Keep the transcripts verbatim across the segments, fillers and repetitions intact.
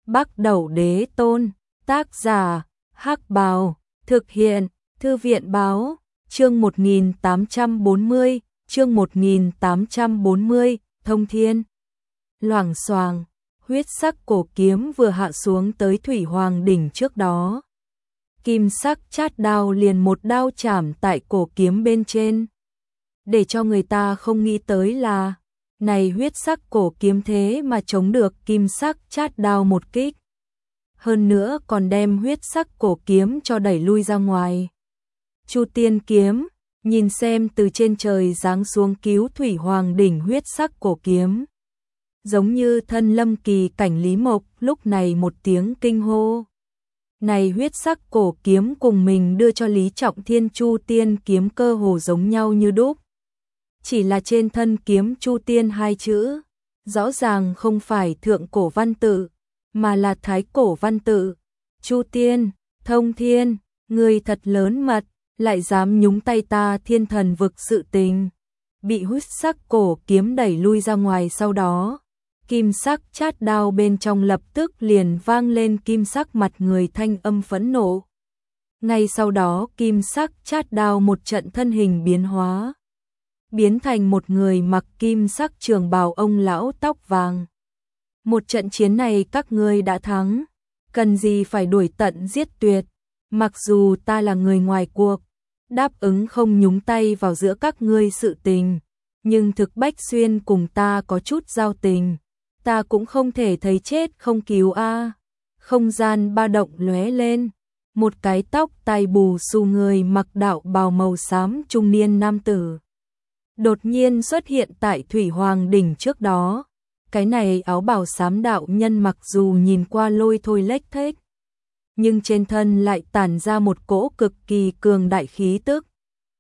Bắc Đẩu Đế Tôn, tác giả, Hắc Bào, thực hiện, Thư viện Báo, chương một nghìn tám trăm bốn mươi, chương một nghìn tám trăm bốn mươi, Thông Thiên. Loảng xoảng, huyết sắc cổ kiếm vừa hạ xuống tới Thủy Hoàng đỉnh trước đó. Kim sắc chát đao liền một đao chảm tại cổ kiếm bên trên. Để cho người ta không nghĩ tới là, này huyết sắc cổ kiếm thế mà chống được kim sắc chát đao một kích. Hơn nữa còn đem huyết sắc cổ kiếm cho đẩy lui ra ngoài. Chu Tiên kiếm, nhìn xem từ trên trời giáng xuống cứu Thủy Hoàng đỉnh huyết sắc cổ kiếm. Giống như thân lâm kỳ cảnh Lý Mộc lúc này một tiếng kinh hô. Này huyết sắc cổ kiếm cùng mình đưa cho Lý Trọng Thiên Chu Tiên kiếm cơ hồ giống nhau như đúc. Chỉ là trên thân kiếm Chu Tiên hai chữ, rõ ràng không phải thượng cổ văn tự, mà là thái cổ văn tự. Chu Tiên, Thông Thiên, người thật lớn mật, lại dám nhúng tay ta thiên thần vực sự tình. Bị huyết sắc cổ kiếm đẩy lui ra ngoài sau đó. Kim sắc chát đao bên trong lập tức liền vang lên kim sắc mặt người thanh âm phẫn nộ. Ngay sau đó kim sắc chát đao một trận thân hình biến hóa. Biến thành một người mặc kim sắc trường bào ông lão tóc vàng. Một trận chiến này các ngươi đã thắng. Cần gì phải đuổi tận giết tuyệt. Mặc dù ta là người ngoài cuộc. Đáp ứng không nhúng tay vào giữa các ngươi sự tình. Nhưng thực Bách Xuyên cùng ta có chút giao tình. Ta cũng không thể thấy chết không cứu a. À. Không gian ba động lóe lên, một cái tóc tai bù xù người mặc đạo bào màu xám trung niên nam tử đột nhiên xuất hiện tại Thủy Hoàng đỉnh trước đó. Cái này áo bào xám đạo nhân mặc dù nhìn qua lôi thôi lếch thếch, nhưng trên thân lại tản ra một cỗ cực kỳ cường đại khí tức.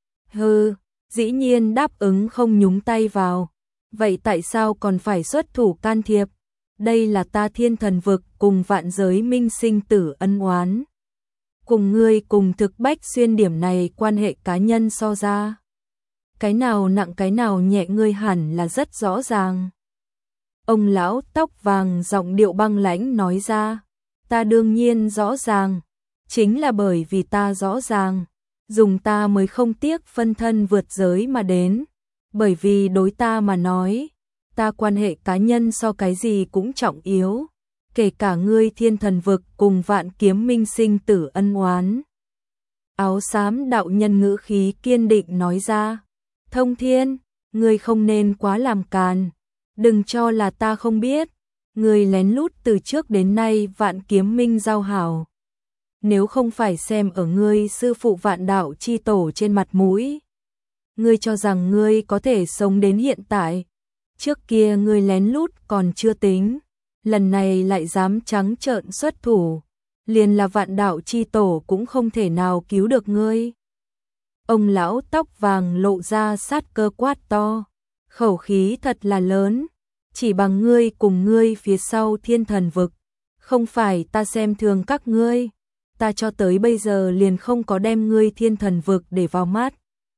Hừ, dĩ nhiên đáp ứng không nhúng tay vào. Vậy tại sao còn phải xuất thủ can thiệp? Đây là ta thiên thần vực cùng vạn giới minh sinh tử ân oán. Cùng ngươi cùng thực Bách Xuyên điểm này quan hệ cá nhân so ra. Cái nào nặng cái nào nhẹ ngươi hẳn là rất rõ ràng. Ông lão tóc vàng giọng điệu băng lãnh nói ra. Ta đương nhiên rõ ràng. Chính là bởi vì ta rõ ràng. Dùng ta mới không tiếc phân thân vượt giới mà đến. Bởi vì đối ta mà nói, ta quan hệ cá nhân so cái gì cũng trọng yếu, kể cả ngươi thiên thần vực cùng vạn kiếm minh sinh tử ân oán. Áo xám đạo nhân ngữ khí kiên định nói ra, Thông Thiên, ngươi không nên quá làm càn, đừng cho là ta không biết, ngươi lén lút từ trước đến nay vạn kiếm minh giao hảo. Nếu không phải xem ở ngươi sư phụ vạn đạo chi tổ trên mặt mũi, ngươi cho rằng ngươi có thể sống đến hiện tại. Trước kia ngươi lén lút còn chưa tính, lần này lại dám trắng trợn xuất thủ, liền là vạn đạo chi tổ cũng không thể nào cứu được ngươi. Ông lão tóc vàng lộ ra sát cơ quát to, khẩu khí thật là lớn, chỉ bằng ngươi cùng ngươi phía sau thiên thần vực, không phải ta xem thường các ngươi, ta cho tới bây giờ liền không có đem ngươi thiên thần vực để vào mắt.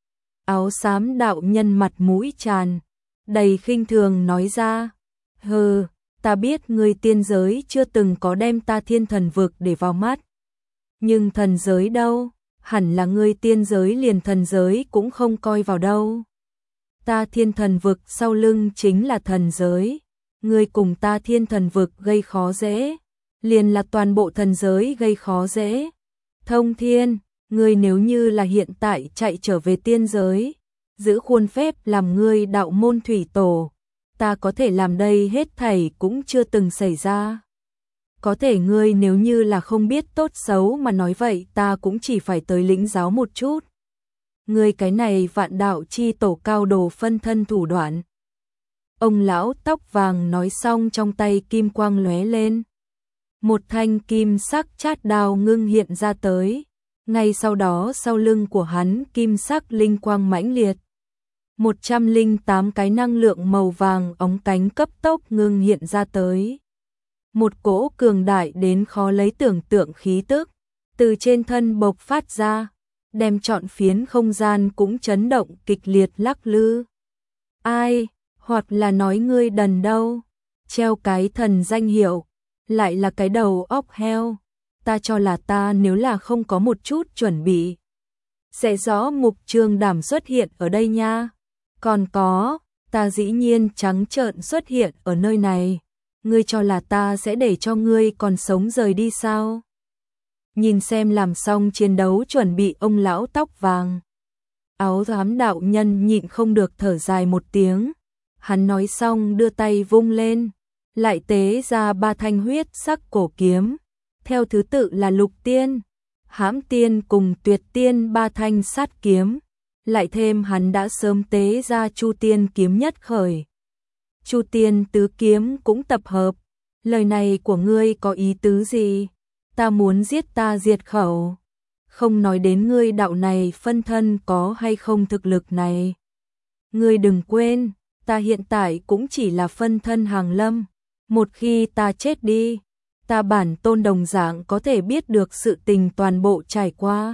Áo xám đạo nhân mặt mũi tràn đầy khinh thường nói ra, hừ, ta biết ngươi tiên giới chưa từng có đem ta thiên thần vực để vào mắt. Nhưng thần giới đâu, hẳn là ngươi tiên giới liền thần giới cũng không coi vào đâu. Ta thiên thần vực sau lưng chính là thần giới, ngươi cùng ta thiên thần vực gây khó dễ, liền là toàn bộ thần giới gây khó dễ. Thông Thiên, ngươi nếu như là hiện tại chạy trở về tiên giới, giữ khuôn phép làm ngươi đạo môn thủy tổ, ta có thể làm đây hết thảy cũng chưa từng xảy ra. Có thể ngươi nếu như là không biết tốt xấu mà nói vậy ta cũng chỉ phải tới lĩnh giáo một chút. Ngươi cái này vạn đạo chi tổ cao đồ phân thân thủ đoạn. Ông lão tóc vàng nói xong trong tay kim quang lóe lên. Một thanh kim sắc chát đao ngưng hiện ra tới. Ngay sau đó sau lưng của hắn kim sắc linh quang mãnh liệt. một trăm lẻ tám cái năng lượng màu vàng óng cánh cấp tốc ngưng hiện ra tới. Một cỗ cường đại đến khó lấy tưởng tượng khí tức, từ trên thân bộc phát ra, đem trọn phiến không gian cũng chấn động kịch liệt lắc lư. Ai, hoặc là nói ngươi đần đâu, treo cái thần danh hiệu, lại là cái đầu óc heo. Ta cho là ta nếu là không có một chút chuẩn bị, sẽ rõ mục Trương Đàm xuất hiện ở đây nha. Còn có, ta dĩ nhiên trắng trợn xuất hiện ở nơi này. Ngươi cho là ta sẽ để cho ngươi còn sống rời đi sao? Nhìn xem làm xong chiến đấu chuẩn bị ông lão tóc vàng. Áo giám đạo nhân nhịn không được thở dài một tiếng. Hắn nói xong đưa tay vung lên, lại tế ra ba thanh huyết sắc cổ kiếm. Theo thứ tự là Lục Tiên, Hãm Tiên cùng Tuyệt Tiên ba thanh sát kiếm. Lại thêm hắn đã sớm tế ra Chu Tiên kiếm nhất khởi. Chu Tiên tứ kiếm cũng tập hợp. Lời này của ngươi có ý tứ gì? Ta muốn giết ta diệt khẩu. Không nói đến ngươi đạo này phân thân có hay không thực lực này. Ngươi đừng quên, ta hiện tại cũng chỉ là phân thân Hàng Lâm. Một khi ta chết đi, ta bản tôn đồng dạng có thể biết được sự tình toàn bộ trải qua.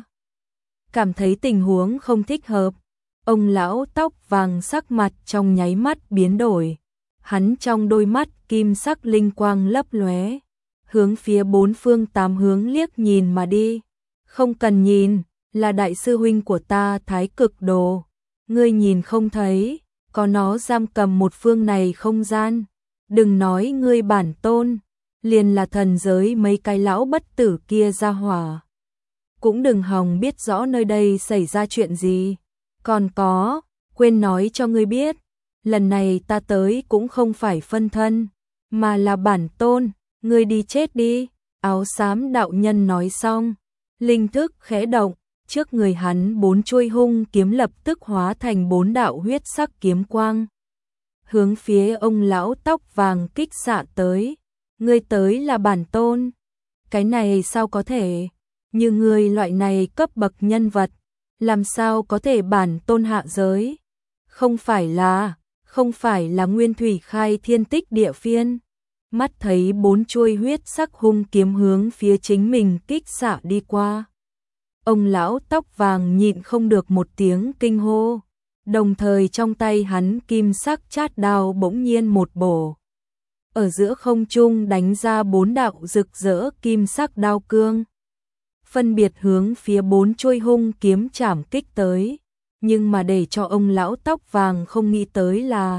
Cảm thấy tình huống không thích hợp, ông lão tóc vàng sắc mặt trong nháy mắt biến đổi. Hắn trong đôi mắt kim sắc linh quang lấp lóe, hướng phía bốn phương tám hướng liếc nhìn mà đi. Không cần nhìn, là đại sư huynh của ta Thái Cực Đồ. Ngươi nhìn không thấy, có nó giam cầm một phương này không gian. Đừng nói ngươi bản tôn, liền là thần giới mấy cái lão bất tử kia ra hỏa. Cũng đừng hòng biết rõ nơi đây xảy ra chuyện gì. Còn có, quên nói cho ngươi biết, lần này ta tới cũng không phải phân thân, mà là bản tôn, ngươi đi chết đi. Áo xám đạo nhân nói xong, linh thức khẽ động, trước người hắn bốn chuôi hung kiếm lập tức hóa thành bốn đạo huyết sắc kiếm quang. Hướng phía ông lão tóc vàng kích xạ tới. Ngươi tới là bản tôn. Cái này sao có thể? Như ngươi loại này cấp bậc nhân vật, làm sao có thể bản tôn hạ giới? Không phải là, không phải là Nguyên Thủy khai thiên tích địa phiên. Mắt thấy bốn chuôi huyết sắc hung kiếm hướng phía chính mình kích xạ đi qua. Ông lão tóc vàng nhịn không được một tiếng kinh hô. Đồng thời trong tay hắn kim sắc chát đao bỗng nhiên một bổ. Ở giữa không trung đánh ra bốn đạo rực rỡ kim sắc đao cương. Phân biệt hướng phía bốn chuôi hung kiếm chảm kích tới. Nhưng mà để cho ông lão tóc vàng không nghĩ tới là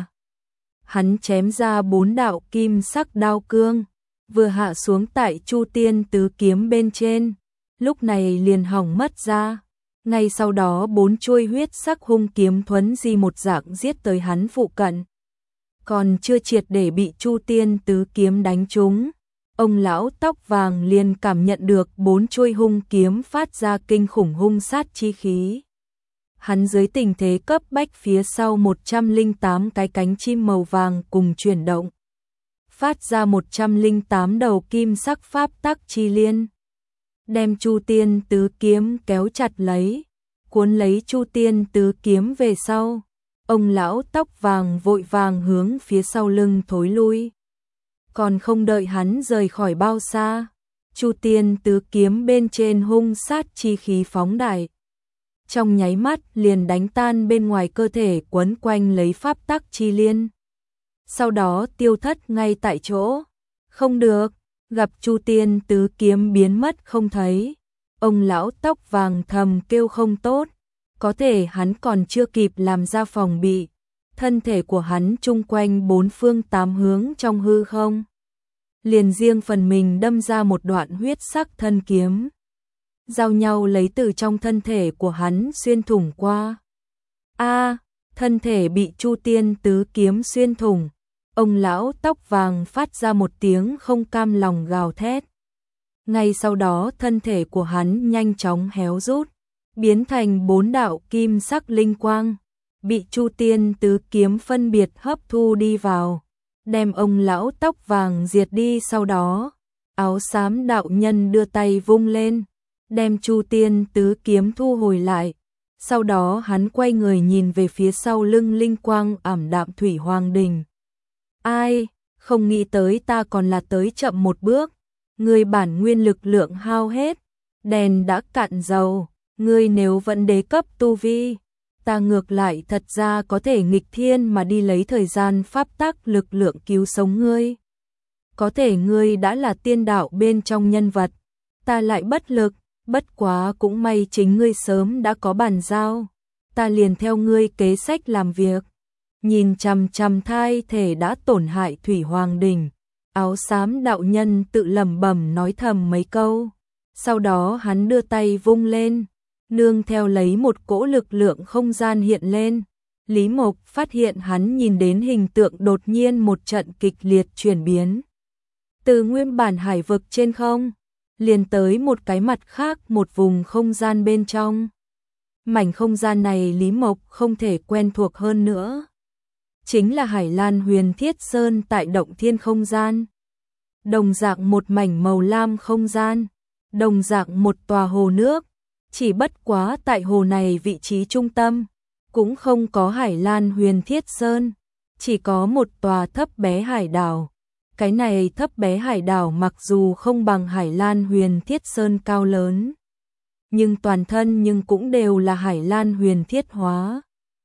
hắn chém ra bốn đạo kim sắc đao cương, vừa hạ xuống tại Chu Tiên tứ kiếm bên trên, lúc này liền hỏng mất ra. Ngay sau đó bốn chuôi huyết sắc hung kiếm thuấn di một dạng giết tới hắn phụ cận. Còn chưa triệt để bị Chu Tiên tứ kiếm đánh trúng, ông lão tóc vàng liền cảm nhận được bốn chuôi hung kiếm phát ra kinh khủng hung sát chi khí. Hắn dưới tình thế cấp bách phía sau một trăm lẻ tám cái cánh chim màu vàng cùng chuyển động, phát ra một trăm lẻ tám đầu kim sắc pháp tắc chi liên, đem Chu Tiên tứ kiếm kéo chặt lấy, cuốn lấy Chu Tiên tứ kiếm về sau. Ông lão tóc vàng vội vàng hướng phía sau lưng thối lui. Còn không đợi hắn rời khỏi bao xa, Chu Tiên tứ kiếm bên trên hung sát chi khí phóng đại. Trong nháy mắt liền đánh tan bên ngoài cơ thể quấn quanh lấy pháp tắc chi liên. Sau đó tiêu thất ngay tại chỗ. Không được, gặp Chu Tiên tứ kiếm biến mất không thấy. Ông lão tóc vàng thầm kêu không tốt. Có thể hắn còn chưa kịp làm ra phòng bị. Thân thể của hắn chung quanh bốn phương tám hướng trong hư không. Liền riêng phần mình đâm ra một đoạn huyết sắc thân kiếm. Giao nhau lấy từ trong thân thể của hắn xuyên thủng qua. A, thân thể bị Chu Tiên tứ kiếm xuyên thủng. Ông lão tóc vàng phát ra một tiếng không cam lòng gào thét. Ngay sau đó thân thể của hắn nhanh chóng héo rút, biến thành bốn đạo kim sắc linh quang, bị Chu Tiên tứ kiếm phân biệt hấp thu đi vào, đem ông lão tóc vàng diệt đi. Sau đó, áo xám đạo nhân đưa tay vung lên, đem Chu Tiên tứ kiếm thu hồi lại. Sau đó hắn quay người nhìn về phía sau lưng linh quang ảm đạm Thủy Hoàng Đình. Ai, không nghĩ tới ta còn là tới chậm một bước. Ngươi bản nguyên lực lượng hao hết, đèn đã cạn dầu. Ngươi nếu vẫn đế cấp tu vi, ta ngược lại thật ra có thể nghịch thiên mà đi lấy thời gian pháp tắc lực lượng cứu sống ngươi. có thể ngươi đã là tiên đạo bên trong nhân vật, ta lại bất lực, bất quá cũng may chính ngươi sớm đã có bàn giao, ta liền theo ngươi kế sách làm việc. Nhìn chằm chằm thai thể đã tổn hại Thủy Hoàng Đỉnh, áo xám đạo nhân tự lẩm bẩm nói thầm mấy câu, sau đó hắn đưa tay vung lên, nương theo lấy một cỗ lực lượng không gian hiện lên. Lý Mộc phát hiện hắn nhìn đến hình tượng đột nhiên một trận kịch liệt chuyển biến. Từ nguyên bản hải vực trên không, liền tới một cái mặt khác, một vùng không gian bên trong. Mảnh không gian này Lý Mộc không thể quen thuộc hơn nữa. Chính là Hải Lan Huyền Thiết Sơn tại động thiên không gian. Đồng dạng một mảnh màu lam không gian, đồng dạng một tòa hồ nước, chỉ bất quá tại hồ này vị trí trung tâm, cũng không có Hải Lan Huyền Thiết Sơn, chỉ có một tòa thấp bé hải đảo. Cái này thấp bé hải đảo mặc dù không bằng Hải Lan Huyền Thiết Sơn cao lớn, nhưng toàn thân nhưng cũng đều là Hải Lan Huyền Thiết hóa.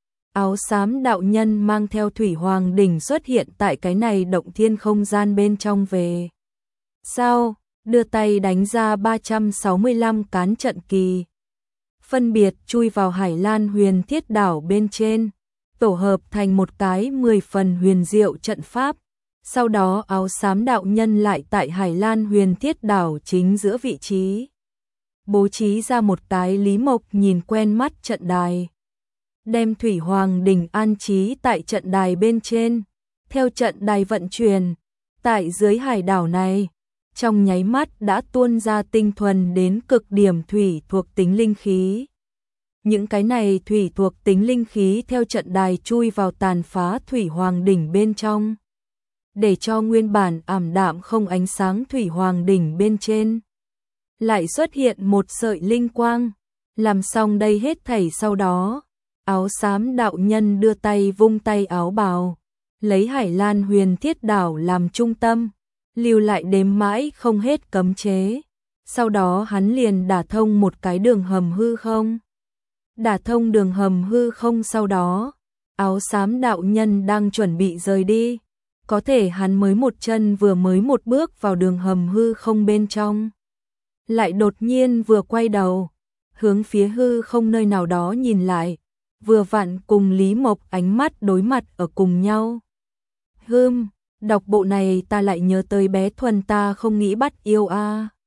Áo xám đạo nhân mang theo Thủy Hoàng Đỉnh xuất hiện tại cái này động thiên không gian bên trong về. Sau, đưa tay đánh ra ba trăm sáu mươi lăm cán trận kỳ, phân biệt chui vào Hải Lan Huyền Thiết đảo bên trên, tổ hợp thành một cái mười phần huyền diệu trận pháp. Sau đó áo xám đạo nhân lại tại Hải Lan Huyền Thiết đảo chính giữa vị trí, bố trí ra một cái Lý Mộc nhìn quen mắt trận đài, đem Thủy Hoàng Đỉnh an trí tại trận đài bên trên, theo trận đài vận chuyển, tại dưới hải đảo này, trong nháy mắt đã tuôn ra tinh thuần đến cực điểm thủy thuộc tính linh khí. Những cái này thủy thuộc tính linh khí theo trận đài chui vào tàn phá Thủy Hoàng Đỉnh bên trong, để cho nguyên bản ảm đạm không ánh sáng Thủy Hoàng Đỉnh bên trên lại xuất hiện một sợi linh quang. Làm xong đây hết thảy sau đó, áo xám đạo nhân đưa tay vung tay áo bào, lấy Hải Lan Huyền Thiết đảo làm trung tâm, lưu lại đếm mãi không hết cấm chế. Sau đó hắn liền đả thông một cái đường hầm hư không. Đả thông đường hầm hư không sau đó, áo xám đạo nhân đang chuẩn bị rời đi, có thể hắn mới một chân vừa mới một bước vào đường hầm hư không bên trong, lại đột nhiên vừa quay đầu, hướng phía hư không nơi nào đó nhìn lại, vừa vặn cùng Lý Mộc ánh mắt đối mặt ở cùng nhau. Hừm, đọc bộ này ta lại nhớ tới bé Thuần ta không nghĩ bắt yêu a. À.